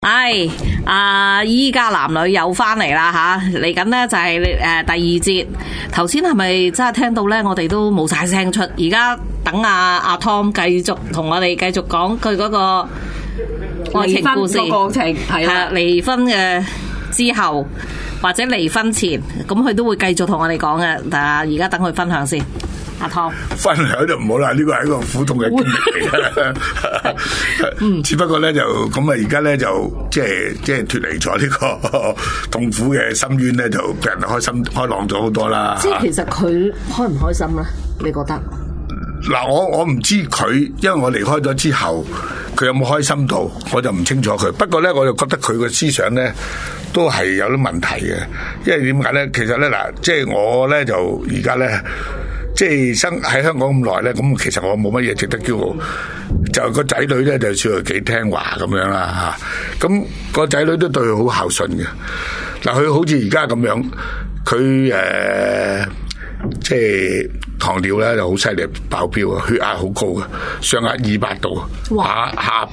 係依家男女又翻嚟啦吓，嚟緊呢就係第二節。頭先係咪真係聽到呢？我哋都冇晒聲出。而家等阿 Tom 繼續同我哋繼續講佢嗰個愛情故事過程，係啦， 離婚嘅之後或者離婚前，咁佢都會繼續同我哋講嘅。但係而家等佢分享先。阿湯分享就唔好啦，呢個係一個苦痛嘅經歷嚟嘅。只不過咧就咁啊，而家咧就即係脫離咗呢個痛苦嘅深淵咧，就俾人開朗咗好多啦。 即係其實佢開唔開心咧？你覺得？ 嗱，我唔知佢，因為我離開咗之後，佢有冇開心到，我就唔清楚佢。不過咧，我就覺得佢個思想咧都係有啲問題嘅。因為點解咧？其實咧嗱，即係我咧就而家咧。即係生喺香港咁耐咧，咁其實我冇乜嘢值得驕傲，就個仔女咧就算係幾聽話咁樣啦嚇。咁個仔女都對佢好孝順嘅。嗱，佢好似而家咁樣，佢即係糖尿咧就好犀利，爆標啊，血壓好高嘅，上壓200度，下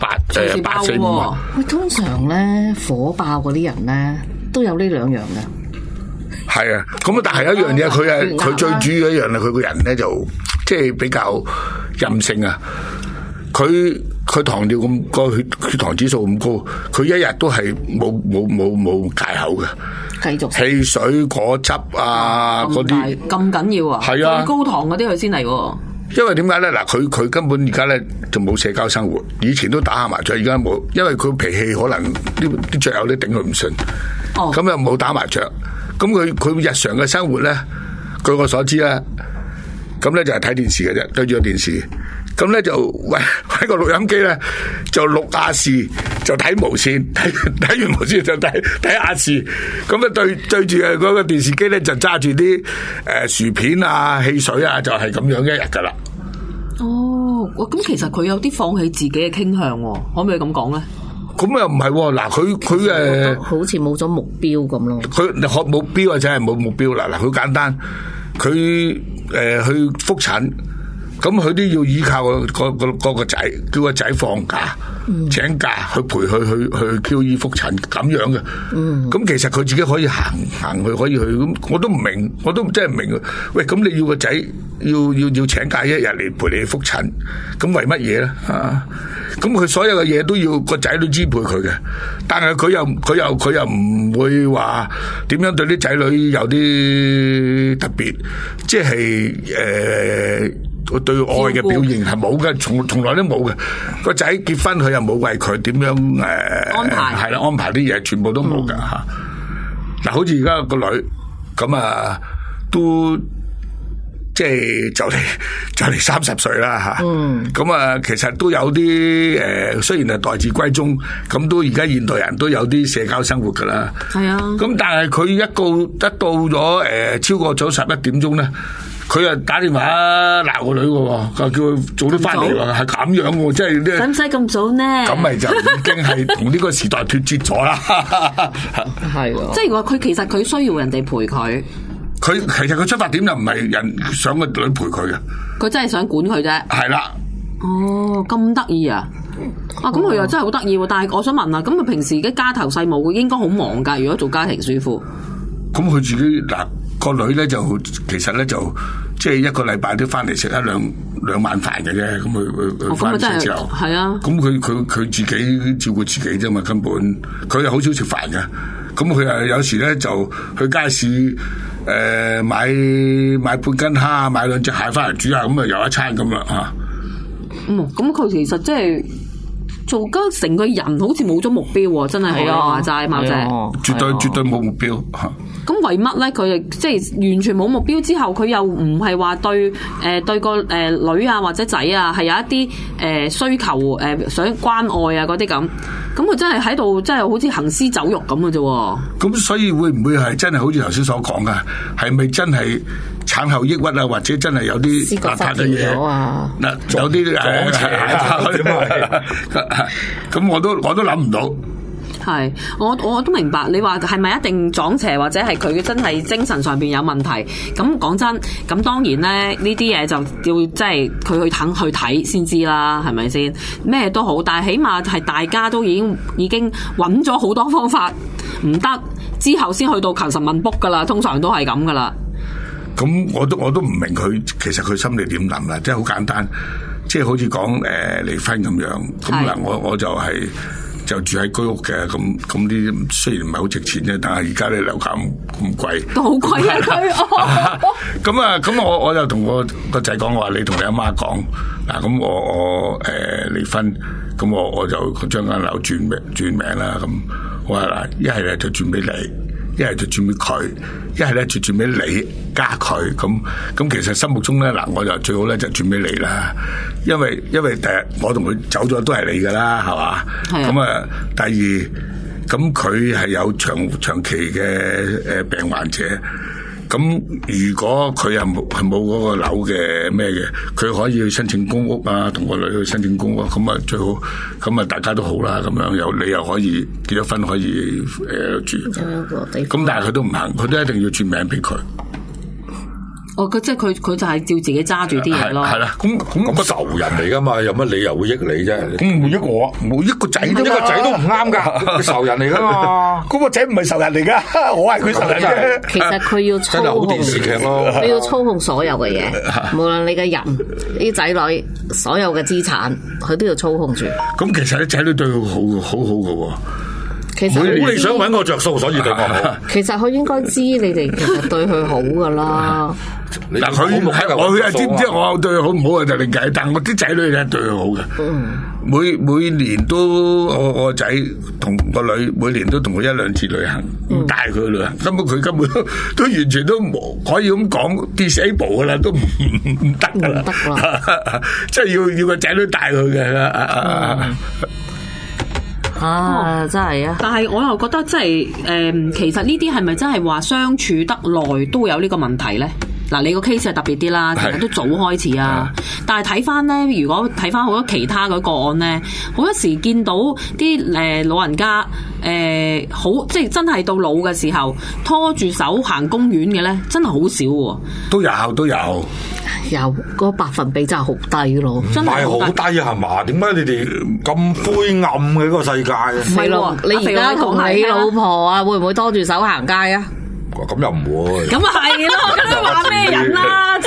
845。 喂，通常咧火爆嗰啲人咧都有呢兩樣嘅。 係啊，咁啊，但係一樣嘢，佢最主要一樣係佢個人咧就即係比較任性啊！佢糖尿咁個血糖指數咁高，佢一日都係冇戒口嘅， 繼續汽水、果汁啊嗰啲咁緊要啊！ 係啊， 最高糖嗰啲佢先嚟喎。 因為點解咧？嗱，佢根本而家咧就冇社交生活，以前都打下麻雀，而家冇，因為佢脾氣可能啲雀友都頂佢唔順，咁又冇打麻雀。咁佢日常嘅生活咧，據我所知咧，咁咧就係睇電視嘅啫，對住個電視，咁咧就喺個錄音機咧就錄亞視，就睇無線，睇完無線就睇亞視，咁啊對住嗰個電視機咧就揸住啲薯片啊、汽水啊，就係咁樣一日噶啦。 哦，咁其實佢有啲放棄自己嘅傾向，可唔可以咁講咧？ 咁又唔係喎，嗱佢好似冇咗目標咁咯。 佢學目標或者係冇目標啦，嗱，好簡單，佢去復診，咁佢都要依靠個仔，叫個仔放假，請假去陪佢去 QE 復診咁樣嘅。咁其實佢自己可以行去，可以去，咁我都唔明，我都真係唔明。喂，咁你要個仔要請假一日嚟陪你復診，咁為乜嘢咧？咁佢所有嘅嘢都要個仔女支配佢嘅，但係佢又唔會話點樣對啲仔女有啲特別，即係對愛嘅表現係冇嘅，從來都冇嘅。個仔結婚佢又冇為佢點樣安排，係啦，安排啲嘢全部都冇㗎嚇。嗱，好似而家個女咁啊，都。即係就嚟30歲啦嚇，咁啊其實都有啲雖然係待字閨中，咁都而家現代人都有啲社交生活㗎啦。 係啊，咁但係佢一到咗超過咗11點鐘咧，佢又打電話鬧個女嘅喎，就叫佢早啲翻嚟喎，係咁樣喎，即係使唔使咁早呢？ 咁咪就已經係同呢個時代脫節咗啦。 係喎， 即係話佢其實佢需要人哋陪佢。 其實佢出發點就唔係人想個女陪佢嘅，佢真係想管佢啫。 係啦。 哦，咁得意啊！咁佢又真係好得意喎。但係我想問啊，咁佢平時嘅家頭細務應該好忙㗎。如果做家庭主婦， 咁佢自己個女咧就其實咧就即係一個禮拜都翻嚟食兩晚飯嘅啫。咁佢翻嚟之後係啊。咁佢自己照顧自己啫嘛，根本佢又好少食飯嘅。咁佢又有時咧就去街市。買半斤蝦，買2隻蟹翻嚟煮下，咁啊有一餐咁啦嚇。 咁佢其實即係做家成個人好似冇咗目標喎，真係好啊，話齋貓姐， 絕對冇目標嚇。 咁為乜咧？佢即係完全冇目標之後，佢又唔係話對個女啊或者仔啊係有一啲需求想關愛啊嗰啲咁。咁佢真係喺度，真係好似行屍走肉咁嘅啫。咁所以會唔會係真係好似頭先所講噶？係咪真係產後抑鬱啊？或者真係有啲邋遢嘅嘢？嗱，有啲講邪咁我都諗唔到。 係，我都明白你話係咪一定撞邪或者係佢真係精神上邊有問題？咁講真，咁當然咧呢啲嘢就要即係佢去肯去睇先知啦，係咪先？咩都好，但係起碼係大家都已經揾咗好多方法，唔得之後先去到求神問卜噶啦，通常都係咁噶啦。 咁我都唔明佢其實佢心里點諗啦，即係好簡單，即係好似講離婚咁樣。咁嗱，我就就住喺居屋嘅，咁呢啲雖然唔係好值錢啫，但係而家啲樓價咁貴， 都好貴啊佢。 咁我就同我個仔講，我話你同你阿媽講嗱，咁我離婚，咁我就將間樓轉名啦。咁我話嗱，一係咧就轉俾你，一係就轉俾佢，一係咧就轉俾你加佢。咁其實心目中咧嗱，我就最好咧就轉俾你啦，因為第日我同佢走咗都係你噶啦，係嘛？咁啊，第二咁佢係有長期嘅病患者。咁如果佢又冇嗰個樓嘅咩嘅，佢可以去申請公屋啊，同個女去申請公屋，咁啊最好，咁啊大家都好啦，咁樣你又可以結咗婚可以住，咁但係佢都唔行，佢都一定要轉名俾佢。 哦，即係佢就係照自己揸住啲嘢咯。 係啦，咁仇人嚟噶嘛，有乜理由會益你啫？ 唔會益我，冇一個仔都， 一個仔都唔啱噶，仇人嚟噶嘛。 嗰個仔唔係仇人嚟噶，我係佢仇人啫。 其實佢要操控， 真係好電視劇咯。 佢要操控所有嘅嘢，無論你嘅人、啲仔女、所有嘅資產，佢都要操控住。 咁其實啲仔女對佢好噶喎。 其實你想揾我着數，所以對我好。 其實佢應該知你哋其實對佢好噶啦。 嗱，佢知唔知我對佢好唔好啊？就另計，但我啲仔女咧對佢好嘅。每年都我個仔同個女每年都同佢1-2次旅行，帶佢去旅行。佢根本都完全都冇可以咁講 disable 噶啦，都唔得噶啦。即係要個仔女帶佢嘅。 真係啊！ 但係我又覺得即係其實呢啲係咪真係話相處得耐都會有呢個問題咧？嗱，你個 case 係特別啲啦，其實都早開始啊。但係睇翻咧，如果睇翻好多其他嗰個案咧，好多時見到啲老人家好即係真係到老嘅時候拖住手行公園嘅咧，真係好少喎。 都有。 有個百分比真係好低咯， 真係好低係嘛？點解你哋咁灰暗嘅呢個世界？ 唔係咯，你而家同你老婆啊，會唔會拖住手行街啊？ 咁又唔會。咁啊係咯，咁你話咩人啦？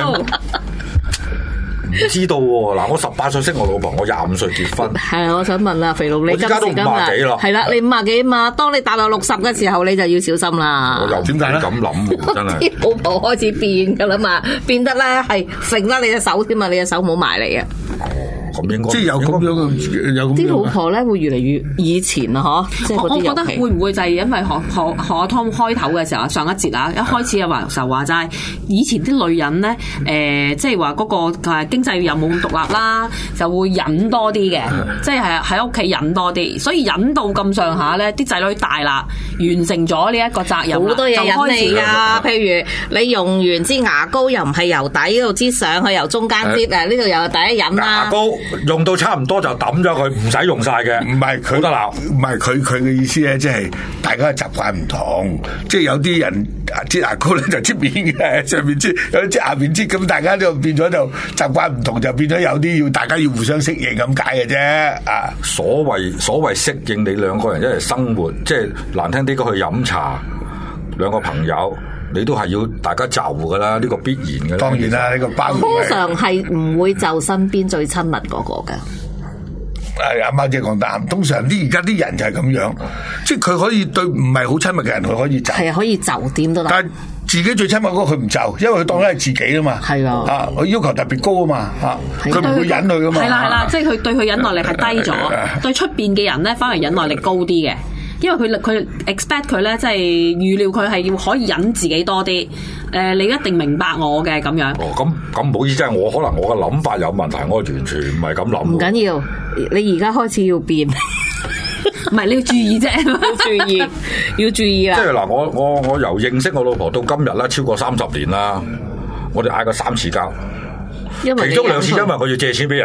唔知道喎，嗱，我18歲識我老婆，我25歲結婚。 係啊，我想問啊，肥龍，你今時今日係啦，你50幾嘛？當你踏入60嘅時候，你就要小心啦。 我又點解咁諗？真係啲老婆開始變噶啦嘛，變得咧係揈得你隻手添嘛，你隻手冇埋嚟啊！ 咁應該即係有咁樣有啲老婆咧會越嚟越以前啊，嗬！即係我覺得會唔會就係因為學阿 Tom 開頭嘅時候，上一節啊，一開始啊就話齋，以前啲女人咧即係話嗰個經濟又冇咁獨立啦，就會忍多啲嘅，即係喺屋企忍多啲，所以忍到咁上下咧，啲仔女大啦，完成咗呢一個責任， 好多嘢忍你啊！譬如你用完支牙膏又唔係由底嗰度擠上去，由中間擠呢度又第一忍啦。 牙膏用到差唔多就抌咗佢，唔使用晒嘅。 唔係佢得啦，唔係佢嘅意思咧，即係大家嘅習慣唔同，即係有啲人擠牙膏咧就擠面嘅，上面擠，有啲擠下面擠，咁大家就變咗就習慣唔同，就變咗有啲大家要互相適應咁解嘅啫。啊， 所謂適應，你兩個人一齊生活，即係難聽啲講去飲茶，兩個朋友。你都係要大家就噶啦，呢個必然嘅。 當然啦，呢個包通常係唔會就身邊最親密嗰個噶。 阿媽姐講得啱，通常而家啲人就係咁樣，即係佢可以對唔係好親密嘅人，佢可以就係可以就點都得。 但係自己最親密嗰個佢唔就，因為佢當咗係自己啊嘛。係啊，佢要求特別高啊嘛，佢唔會忍佢噶嘛。 係啦，即係佢對佢忍耐力係低咗，對出邊嘅人咧反而忍耐力高啲嘅。因為佢 expect 佢咧，即係預料佢係要可以忍自己多啲。你一定明白我嘅咁樣。 哦，咁唔好意思，即係我可能我嘅諗法有問題，我完全唔係咁諗。 唔緊要，你而家開始要變， 唔係你要注意啫，要注意啦。 即係嗱，我由認識我老婆到今日啦，超過30年啦，我哋嗌過3次交，其中2次因為佢要借錢俾人。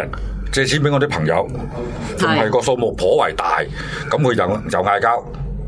借錢俾我啲朋友，仲係個數目頗為大，咁佢就嗌交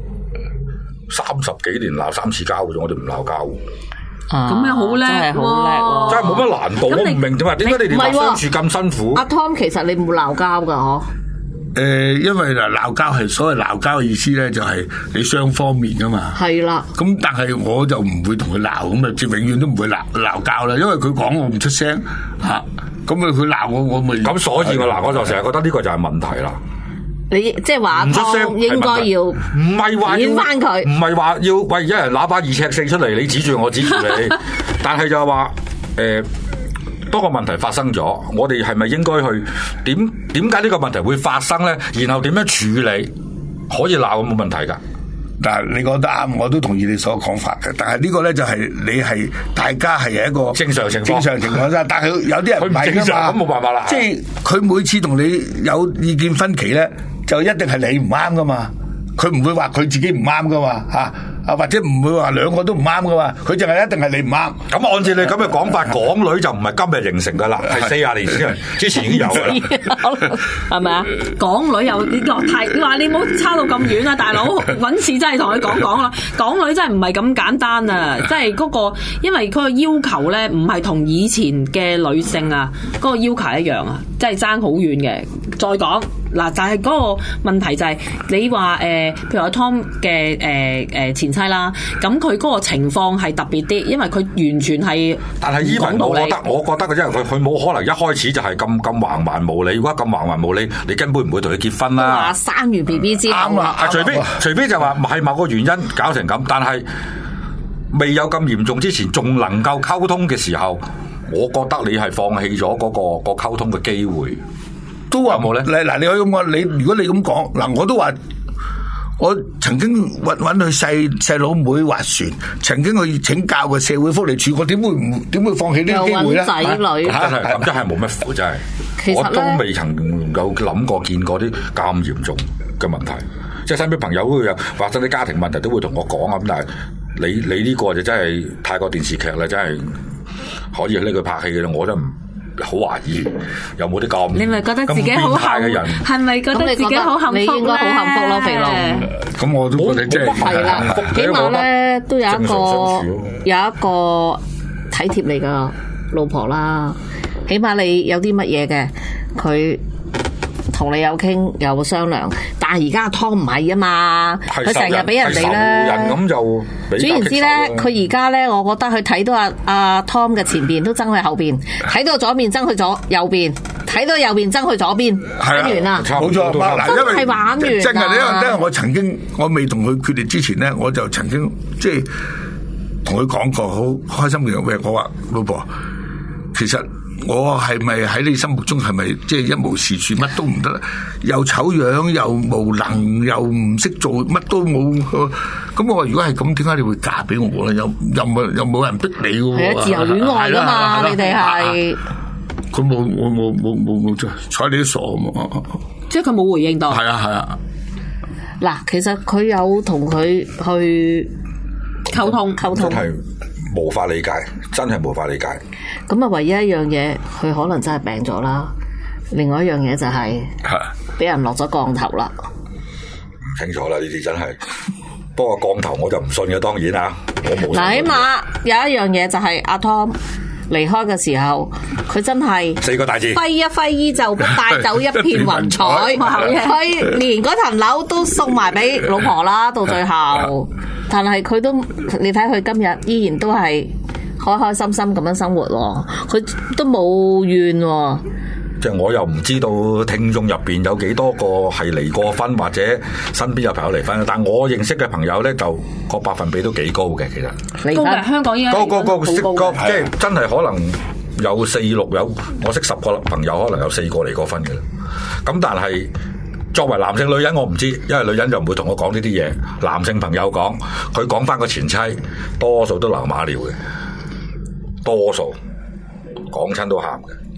，30幾年鬧3次交嘅啫，我哋唔鬧交。 咁樣好叻， 真係好叻喎！ 真係冇乜難度，我唔明點解你哋話相處咁辛苦？ 阿 Tom 其實你冇鬧交㗎嗬？ 因為嗱鬧交係所謂鬧交嘅意思咧，就係你雙方面噶嘛。 係啦。 咁但係我就唔會同佢鬧，咁啊，即係永遠都唔會鬧交啦。因為佢講我唔出聲嚇，咁啊佢鬧我咪咁，所以我就成日覺得呢個就係問題啦。 你即係話阿 Tom 應該要唔係話演翻佢， 唔係話要喂一人拿把2尺4出嚟，你指住我指住你，但係就係話當個問題發生咗，我哋係咪應該去點解呢個問題會發生咧？然後點樣處理？可以鬧冇問題㗎。 但係你講得啱，我都同意你所講法嘅。但係呢個咧就係你係大家係一個正常情況啫。但係有啲人唔係㗎嘛， 咁冇辦法啦。 即係佢每次同你有意見分歧咧，就一定係你唔啱㗎嘛。佢唔會話佢自己唔啱㗎嘛嚇。或者唔會話兩個都唔啱噶嘛，佢淨係一定係你唔啱。 咁按照你咁嘅講法，港女就唔係今日形成噶啦，係40年之前已經有噶啦， 係咪啊？港女又你話你唔好差到咁遠啊，大佬揾次真係同佢講啦。港女真係唔係咁簡單啊，即係嗰個，因為佢個要求咧唔係同以前嘅女性啊嗰個要求一樣啊，真係爭好遠嘅。再講嗱，就係嗰個問題就係你話譬如阿 Tom 嘅前妻啦，咁佢嗰個情況係特別啲，因為佢完全係。但係依文我覺得嘅，因為佢冇可能一開始就係咁橫蠻無理。如果咁橫蠻無理，你根本唔會同佢結婚啦。 話生完 BB 之後， 除非就話係某個原因搞成咁，但係未有咁嚴重之前，仲能夠溝通嘅時候，我覺得你係放棄咗嗰個溝通嘅機會。 都話冇咧，嗱你可以咁講，你如果你咁講，嗱我都話，我曾經揾佢細佬妹划船，曾經去請教過社會福利署，我點會放棄呢個機會咧？ 又揾仔女， 真係冇乜符，真係，我都未曾有諗過見過啲咁嚴重嘅問題，即係身邊朋友都會有發生啲家庭問題，都會同我講啊。咁但係你呢個就真係太過電視劇啦，真係可以拎佢拍戲嘅啦，我真係唔。好懷疑有冇啲咁你咪覺得自己好幸福？係咪覺得自己好幸福？ 你應該好幸福咯，肥佬。 咁我都覺得即係係啦，起碼咧都有一個體貼你嘅老婆啦。起碼你有啲乜嘢嘅，佢同你有傾有商量。但係而家阿湯唔係啊嘛，佢成日俾人哋咧。 咁就總言之咧，佢而家咧，我覺得佢睇到阿湯嘅前邊都爭去後邊，睇到左邊爭去右邊，睇到右邊爭去左邊，玩完啦。 冇錯， 真係玩完。 真係因為我未同佢決裂之前咧，我就曾經即係同佢講過，好開心嘅嘢。我話老婆，其實。我係咪喺你心目中係咪即係一無是處，乜都唔得？又醜樣，又無能，又唔識做，乜都冇。咁我話如果係咁，點解你會嫁俾我咧？又冇人逼你嘅喎。 係啊，自由戀愛㗎嘛，你哋係。 佢冇睬你都傻啊！ 即係佢冇回應到。 係啊。 嗱，其實佢有同佢去溝通。 真係無法理解，真係無法理解。 咁啊，唯一一樣嘢，佢可能真係病咗啦。另外一樣嘢就係俾人落咗降頭啦。 唔清楚啦，呢啲真係。不過降頭我就唔信嘅，當然啦，我冇。 嗱，起碼有一樣嘢就係阿 Tom 離開嘅時候，佢真係 4個大字， 揮一揮衣就帶走一片雲彩。佢連嗰層樓都送埋俾老婆啦，到最後。但係佢都，你睇佢今日依然都係開開心心咁樣生活喎，佢都冇怨喎。 即係我又唔知道聽眾入邊有幾多個係離過婚或者身邊有朋友離婚，但我認識嘅朋友咧就個百分比都幾高嘅，其實。 高嘅香港依家個即係真係可能有4、6有，我識10個朋友，可能有4個離過婚嘅。咁但係。作為男性女人我唔知，因為女人就唔會同我講呢啲嘢。男性朋友講，佢講翻個前妻，多數都流馬尿嘅，多數講親都喊嘅。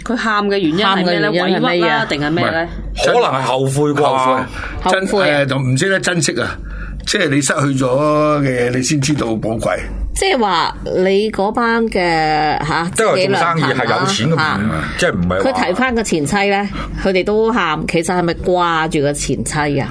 佢喊嘅原因係咩咧？委屈啦，定係咩咧？ 可能係後悔啩， 後悔就唔識得珍惜啊！即係你失去咗嘅，你先知道寶貴。 即係話你嗰班嘅嚇， 即係做生意係有錢嘅，即係唔係？ 佢提翻個前妻咧，佢哋都喊。其實係咪掛住個前妻啊？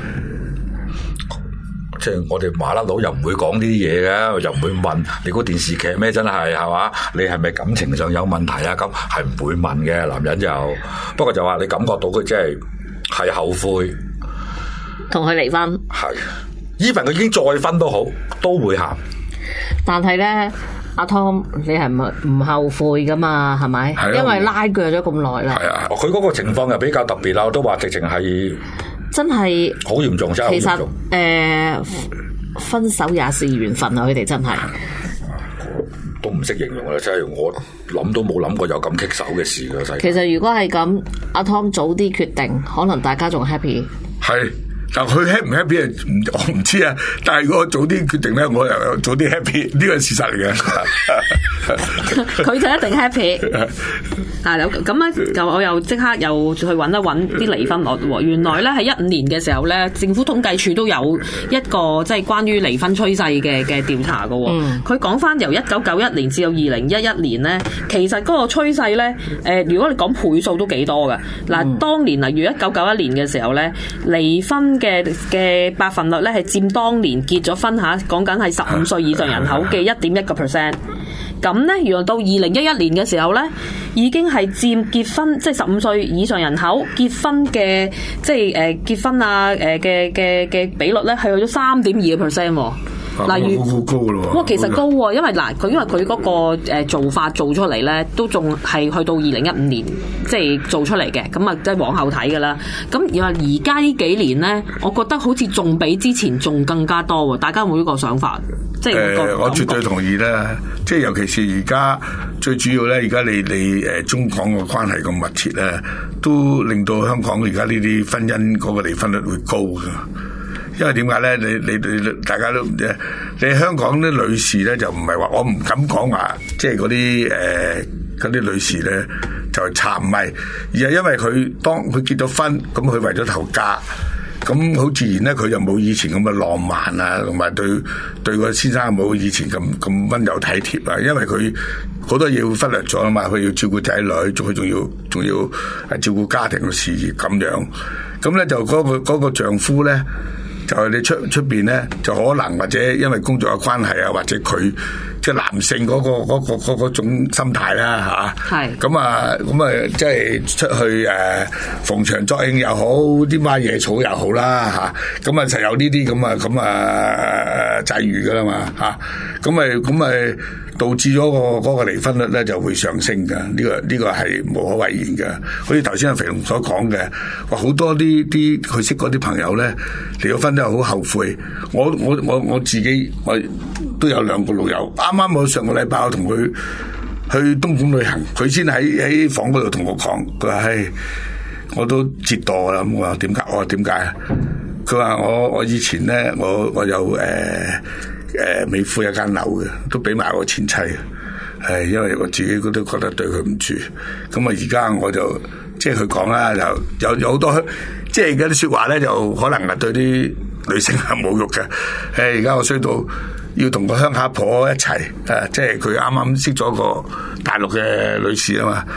即係我哋麻甩佬又唔會講呢啲嘢嘅，又唔會問你嗰電視劇咩？真係嘛？你係咪感情上有問題啊？咁係唔會問嘅，男人就不過就話你感覺到佢即係後悔， 同佢離婚。 係，even佢已經再婚都好，都會喊。 但係咧，阿 Tom，你係咪唔後悔噶嘛？係咪？ 係啊， 因為拉鋸咗咁耐啦。 係啊， 佢嗰個情況又比較特別啦，我都話直情係真係好嚴重，真係好嚴重。 其實分手也是緣分啊！佢哋真係都唔識形容啦，真係我諗都冇諗過有咁棘手嘅事嘅世界。 其實如果係咁，阿 Tom 早啲決定，可能大家仲 happy。 係。但佢 happy 唔 happy 我唔知啊，但係如果我早啲決定咧，我又早啲 happy，呢個係事實嚟嘅。 佢就一定 happy。咁咧就我又即刻又去揾一揾啲離婚率喎。原來咧喺15年嘅時候咧，政府統計處都有一個即係關於離婚趨勢嘅調查嘅喎。佢講翻由1991年至到2011年咧，其實嗰個趨勢咧，如果你講倍數都幾多嘅。嗱，當年例如1991年嘅時候咧，離婚嘅百分率咧係佔當年結咗婚講緊係15歲以上人口嘅1.1%。咁咧，原來到2011年嘅時候咧，已經係佔結婚即係15歲以上人口結婚嘅即係結婚嘅比率咧係去咗3.2%喎。例如好高嘅咯， 哇，其實高喎，因為佢嗰個做法做出嚟咧，都仲係去到2015年即係做出嚟嘅，咁啊即係往後睇㗎啦。咁而家呢幾年咧，我覺得好似仲比之前仲更加多喎。大家有冇呢個想法？即係我絕對同意啦。即係尤其是而家最主要咧，而家你中港嘅關係咁密切咧，都令到香港而家呢啲婚姻嗰個離婚率會高㗎。因為點解咧？你大家都唔知，你香港啲女士咧就唔係話我唔敢講話，即係嗰啲女士咧就係差唔係，而係因為當佢結咗婚，咁佢為咗頭家，咁好自然咧，佢就冇以前咁嘅浪漫啊，同埋對個先生冇以前咁溫柔體貼啊，因為佢好多嘢會忽略咗啊嘛，佢要照顧仔女，仲要照顧家庭嘅事業咁樣，咁咧就嗰個丈夫咧。就係你出邊咧，就可能或者因為工作嘅關係啊，或者佢即係男性嗰種心態啦嚇。係。咁啊，即係出去逢場作興又好，啲孖野草又好啦嚇。咁啊，實有呢啲咁啊際遇噶啦嘛嚇。咁咪導致咗嗰個離婚率咧就會上升㗎。呢個係無可諱言㗎。好似頭先阿肥龍所講嘅，話好多啲佢識嗰啲朋友咧離咗婚都係好後悔。我自己我都有2個老友，啱啱我上個禮拜我同佢去東莞旅行，佢先喺房嗰度同我講，佢話唉，我都折墮啦。咁我話點解？我話點解啊？佢話我以前咧，我有美孚一間樓嘅，都俾埋我前妻嘅，因為我自己都覺得對佢唔住。咁啊，而家我就即係佢講啦，就有好多即係而家啲說話咧，就可能係對啲女性係侮辱嘅。而家我衰到要同個鄉下婆一齊，即係佢啱啱識咗個大陸嘅女士啊嘛。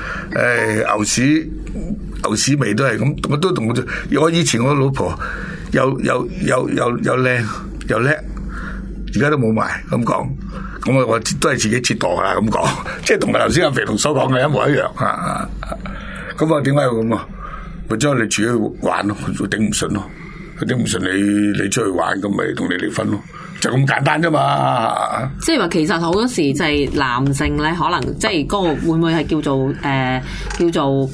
牛屎味都係咁，我都同我以前我老婆又靚又叻。而家都冇埋咁講，咁我都係自己折墮啦咁講，即係同埋頭先阿肥龍所講嘅一模一樣啊！咁啊，點解要咁啊？咪將你自己去玩咯，佢頂唔順咯，佢頂唔順你出去玩，咁咪同你離婚咯，就咁簡單啫嘛！ 即係話其實好多時就係男性咧，可能即係嗰個會唔會係叫做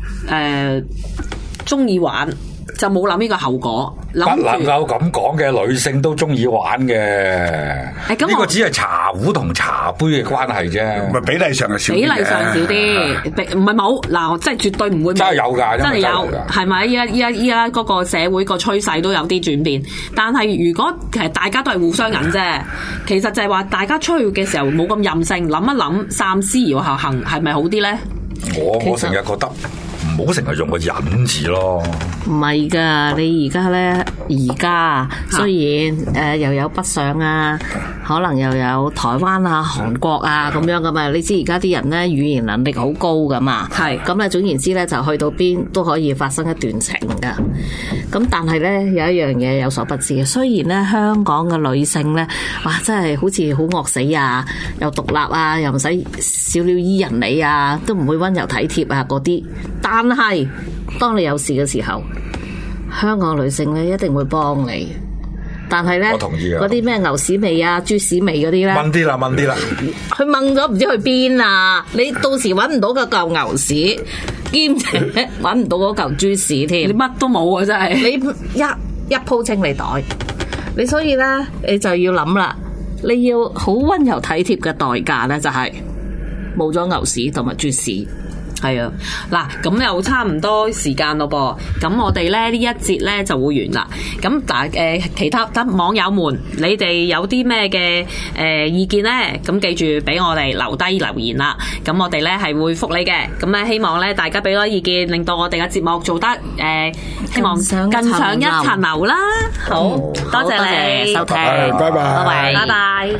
鍾意玩？就冇諗呢個後果， 不能夠咁講嘅，女性都中意玩嘅。呢個只係茶壺同茶杯嘅關係啫， 咪比例上係少啲。 比例上少啲，唔係冇嗱，即係絕對唔會冇。 真係有㗎， 真係有，係咪？依家嗰個社會個趨勢都有啲轉變，但係如果其實大家都係互相忍啫，其實就係話大家出去嘅時候冇咁任性，諗一諗，三思而後行，係咪好啲咧？ 我成日覺得唔好成日用個忍字咯。 唔係㗎，你而家咧，雖然又有北上啊，可能又有台灣啊、韓國啊咁樣噶嘛。你知而家啲人咧語言能力好高噶嘛，係咁咧。總言之咧，就去到邊都可以發生一段情噶。咁但係咧有一樣嘢有所不知嘅，雖然咧香港嘅女性咧，哇真係好似好惡死啊，又獨立啊，又唔使小鳥依人你啊，都唔會溫柔體貼啊嗰啲，但係當你有事嘅時候，香港女性咧一定會幫你，但係咧， 我同意啊， 嗰啲咩牛屎味啊、豬屎味嗰啲咧， 問啲啦， 佢掹咗唔知去邊啊！你到時揾唔到嗰嚿牛屎，兼且揾唔到嗰嚿豬屎添， 你乜都冇啊！真係你一鋪清理袋，你所以咧你就要諗啦，你要好溫柔體貼嘅代價咧，就係冇咗牛屎同埋豬屎。 係啊，嗱咁又差唔多時間咯噃，咁我哋咧呢一節咧就會完啦。咁但係其他網友們，你哋有啲咩嘅意見咧？咁記住俾我哋留低留言啦。咁我哋咧係會覆你嘅。咁咧希望咧大家俾多意見，令到我哋嘅節目做得希望更上一層樓啦。好，多謝你收聽， 拜拜， 拜拜。